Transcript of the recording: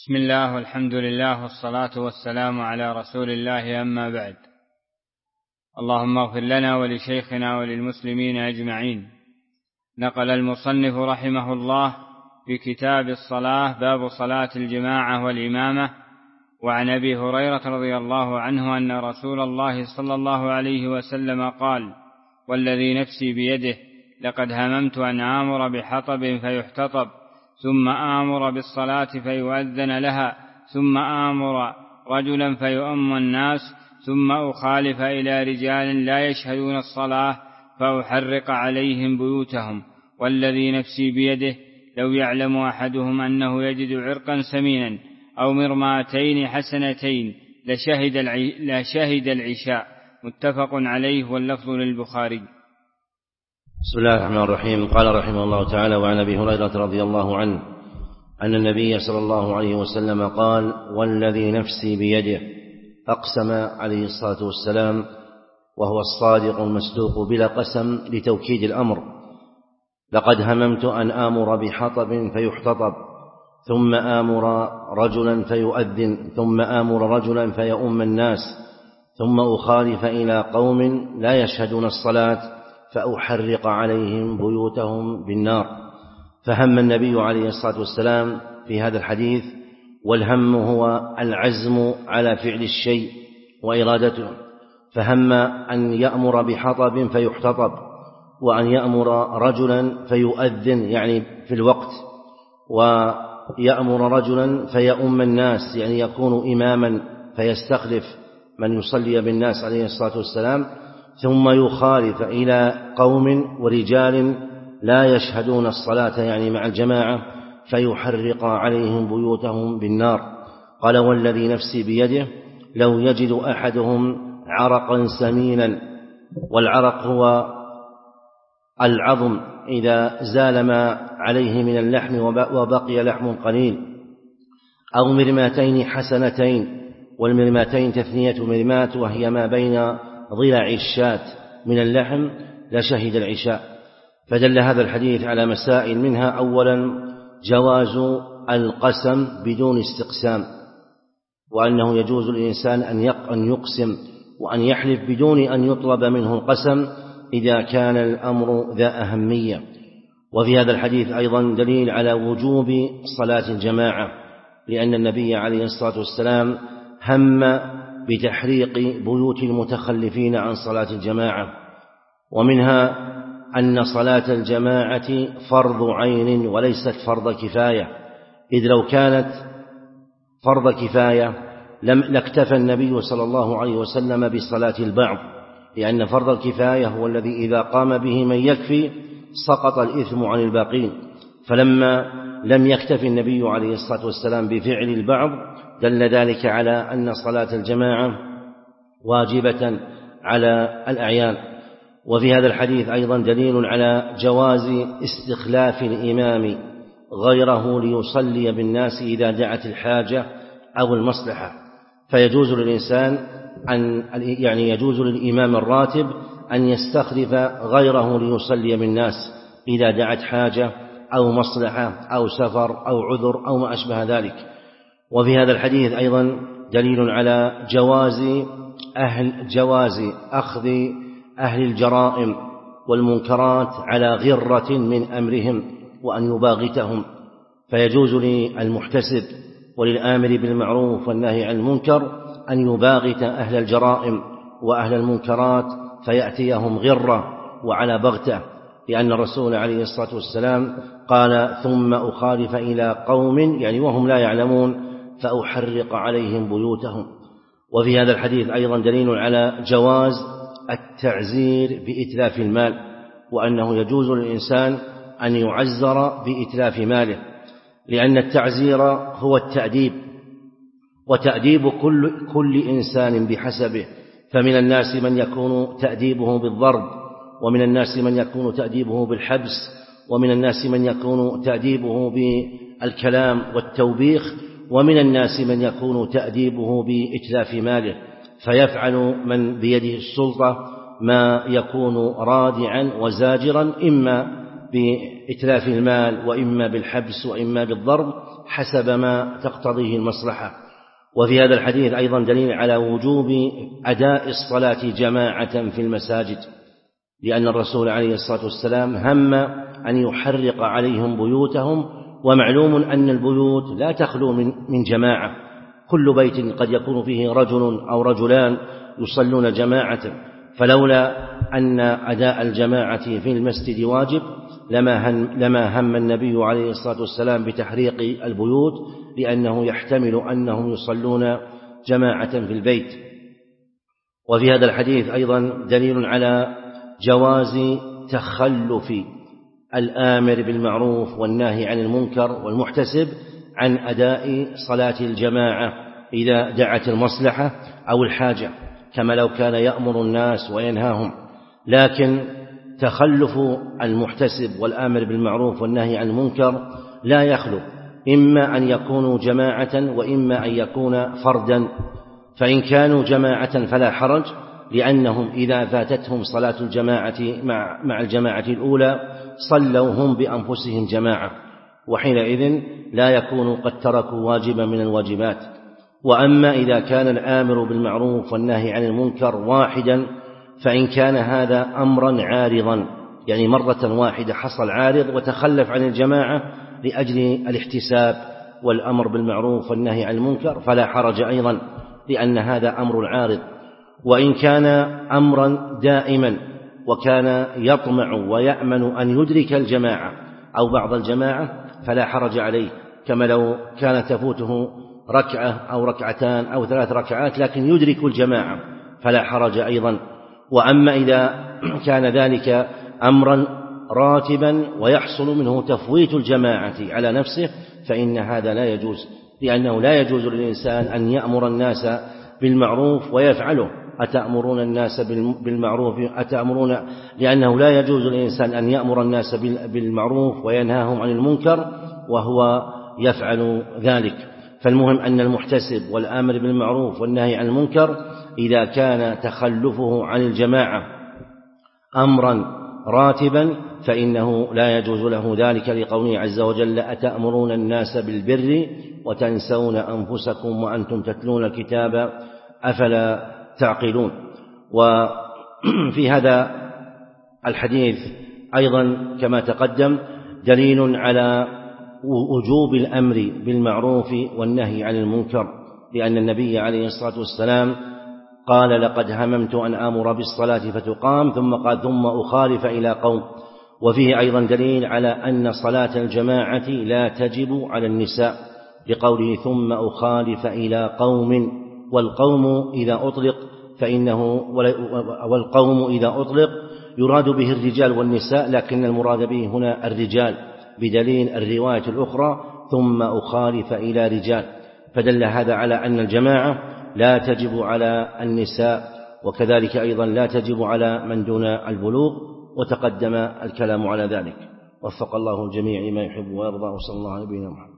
بسم الله والحمد لله والصلاة والسلام على رسول الله، أما بعد. اللهم اغفر لنا ولشيخنا وللمسلمين أجمعين. نقل المصنف رحمه الله في كتاب الصلاة باب صلاة الجماعة والإمامة، وعن أبي هريرة رضي الله عنه أن رسول الله صلى الله عليه وسلم قال: والذي نفسي بيده لقد هممت أن آمر بحطب فيحتطب، ثم آمر بالصلاة فيؤذن لها، ثم آمر رجلا فيؤم الناس، ثم أخالف إلى رجال لا يشهدون الصلاة فأحرق عليهم بيوتهم. والذي نفسي بيده لو يعلم أحدهم أنه يجد عرقا سمينا أو مرماتين حسنتين لشهد العشاء. متفق عليه، واللفظ للبخاري. بسم الله الرحمن الرحيم. قال رحمه الله تعالى: وعن أبي هريرة رضي الله عنه أن النبي صلى الله عليه وسلم قال: والذي نفسي بيده، أقسم عليه الصلاة والسلام وهو الصادق المصدوق بلا قسم لتوكيد الأمر: لقد هممت أن آمر بحطب فيحتطب، ثم آمر رجلا فيؤذن، ثم آمر رجلا فيؤم الناس، ثم أخالف إلى قوم لا يشهدون الصلاة فأحرق عليهم بيوتهم بالنار. فهم النبي عليه الصلاة والسلام في هذا الحديث، والهم هو العزم على فعل الشيء وإرادته، فهم أن يأمر بحطب فيحتطب، وأن يأمر رجلا فيؤذن يعني في الوقت، ويأمر رجلا فيؤم الناس يعني يكون إماما فيستخلف من يصلي بالناس عليه الصلاة والسلام، ثم يخالف إلى قوم ورجال لا يشهدون الصلاة يعني مع الجماعة فيحرق عليهم بيوتهم بالنار. قال: والذي نفسي بيده لو يجد أحدهم عرقا سمينا، والعرق هو العظم إذا زال ما عليه من اللحم وبقي لحم قليل، أو مرماتين حسنتين، والمرماتين تثنية مرمات وهي ما بين ضلع الشاة من اللحم لشهد العشاء. فدل هذا الحديث على مسائل، منها: أولا جواز القسم بدون استقسام، وأنه يجوز للإنسان أن يقسم وأن يحلف بدون أن يطلب منه القسم إذا كان الأمر ذا أهمية. وفي هذا الحديث أيضا دليل على وجوب صلاة الجماعة، لأن النبي عليه الصلاة والسلام هم بتحريق بيوت المتخلفين عن صلاة الجماعة. ومنها أن صلاة الجماعة فرض عين وليست فرض كفاية، إذ لو كانت فرض كفاية لاكتفى النبي صلى الله عليه وسلم بصلاة البعض، لأن فرض الكفاية هو الذي إذا قام به من يكفي سقط الإثم عن الباقين. فلما لم يكتفي النبي عليه الصلاة والسلام بفعل البعض دل ذلك على أن صلاة الجماعة واجبة على الأعيان. وفي هذا الحديث أيضا دليل على جواز استخلاف الإمام غيره ليصلي بالناس إذا دعت الحاجة أو المصلحة، فيجوز للإنسان يجوز للإمام الراتب أن يستخلف غيره ليصلي بالناس إذا دعت حاجة أو مصلحة أو سفر أو عذر أو ما أشبه ذلك. وفي هذا الحديث أيضا دليل على جواز أخذ أهل الجرائم والمنكرات على غرة من أمرهم وأن يباغتهم، فيجوز للمحتسب وللآمر بالمعروف والنهي عن المنكر أن يباغت أهل الجرائم وأهل المنكرات فيأتيهم غرة وعلى بغتة، لأن الرسول عليه الصلاة والسلام قال: ثم أخالف إلى قوم يعني وهم لا يعلمون فأحرق عليهم بيوتهم. وفي هذا الحديث أيضا دليل على جواز التعزير بإتلاف المال، وأنه يجوز للإنسان أن يعزر بإتلاف ماله، لأن التعزير هو التأديب، وتأديب كل إنسان بحسبه، فمن الناس من يكون تأديبه بالضرب، ومن الناس من يكون تأديبه بالحبس، ومن الناس من يكون تأديبه بالكلام والتوبيخ، ومن الناس من يكون تأديبه بإتلاف ماله، فيفعل من بيده السلطة ما يكون رادعا وزاجرا، إما بإتلاف المال وإما بالحبس وإما بالضرب، حسب ما تقتضيه المصلحة. وفي هذا الحديث أيضا دليل على وجوب أداء الصلاة جماعة في المساجد، لأن الرسول عليه الصلاة والسلام هم أن يحرق عليهم بيوتهم، ومعلوم أن البيوت لا تخلو من جماعة، كل بيت قد يكون فيه رجل أو رجلان يصلون جماعة، فلولا أن أداء الجماعة في المسجد واجب لما هم النبي عليه الصلاة والسلام بتحريق البيوت، لأنه يحتمل أنهم يصلون جماعة في البيت. وفي هذا الحديث أيضا دليل على جواز تخلف الآمر بالمعروف والناهي عن المنكر والمحتسب عن أداء صلاة الجماعة إذا دعت المصلحة أو الحاجة، كما لو كان يأمر الناس وينهاهم. لكن تخلف المحتسب والآمر بالمعروف والنهي عن المنكر لا يخلو، إما أن يكونوا جماعة وإما أن يكون فردا. فإن كانوا جماعة فلا حرج، لأنهم إذا فاتتهم صلاة الجماعة مع الجماعة الأولى صلوا هم بأنفسهم جماعة، وحينئذ لا يكونوا قد تركوا واجبا من الواجبات. وأما إذا كان الآمر بالمعروف والنهي عن المنكر واحدا، فإن كان هذا أمرا عارضا، يعني مرة واحدة حصل عارض وتخلف عن الجماعة لأجل الاحتساب والأمر بالمعروف والنهي عن المنكر، فلا حرج أيضا، لأن هذا أمر عارض. وإن كان أمرا دائما وكان يطمع ويأمن أن يدرك الجماعة أو بعض الجماعة فلا حرج عليه، كما لو كانت تفوته ركعة أو ركعتان أو 3 ركعات لكن يدرك الجماعة فلا حرج أيضا. وأما إذا كان ذلك أمرا راتبا ويحصل منه تفويت الجماعة على نفسه فإن هذا لا يجوز، لأنه لا يجوز للإنسان أن يأمر الناس بالمعروف ويفعله. أتأمرون الناس بالمعروف أتأمرون، لأنه لا يجوز للإنسان أن يأمر الناس بالمعروف وينهاهم عن المنكر وهو يفعل ذلك. فالمهم أن المحتسب والآمر بالمعروف والنهي عن المنكر إذا كان تخلفه عن الجماعة أمرا راتبا فإنه لا يجوز له ذلك، لقوله عز وجل: أتأمرون الناس بالبر وتنسون أنفسكم وأنتم تتلون الكتاب أفلا تعقلون. وفي هذا الحديث أيضا كما تقدم دليل على وجوب الأمر بالمعروف والنهي عن المنكر، لأن النبي عليه الصلاة والسلام قال: لقد هممت أن آمر بالصلاة فتقام، ثم قال: ثم أخالف إلى قوم. وفيه أيضا دليل على أن صلاة الجماعة لا تجب على النساء، لقوله: ثم أخالف إلى قوم. والقوم إذا أطلق يراد به الرجال والنساء، لكن المراد به هنا الرجال، بدليل الرواية الأخرى: ثم أخالف إلى رجال. فدل هذا على أن الجماعة لا تجب على النساء، وكذلك أيضا لا تجب على من دون البلوغ، وتقدم الكلام على ذلك. وفق الله الجميع لما يحب ويرضى، وصلى الله على نبينا محمد.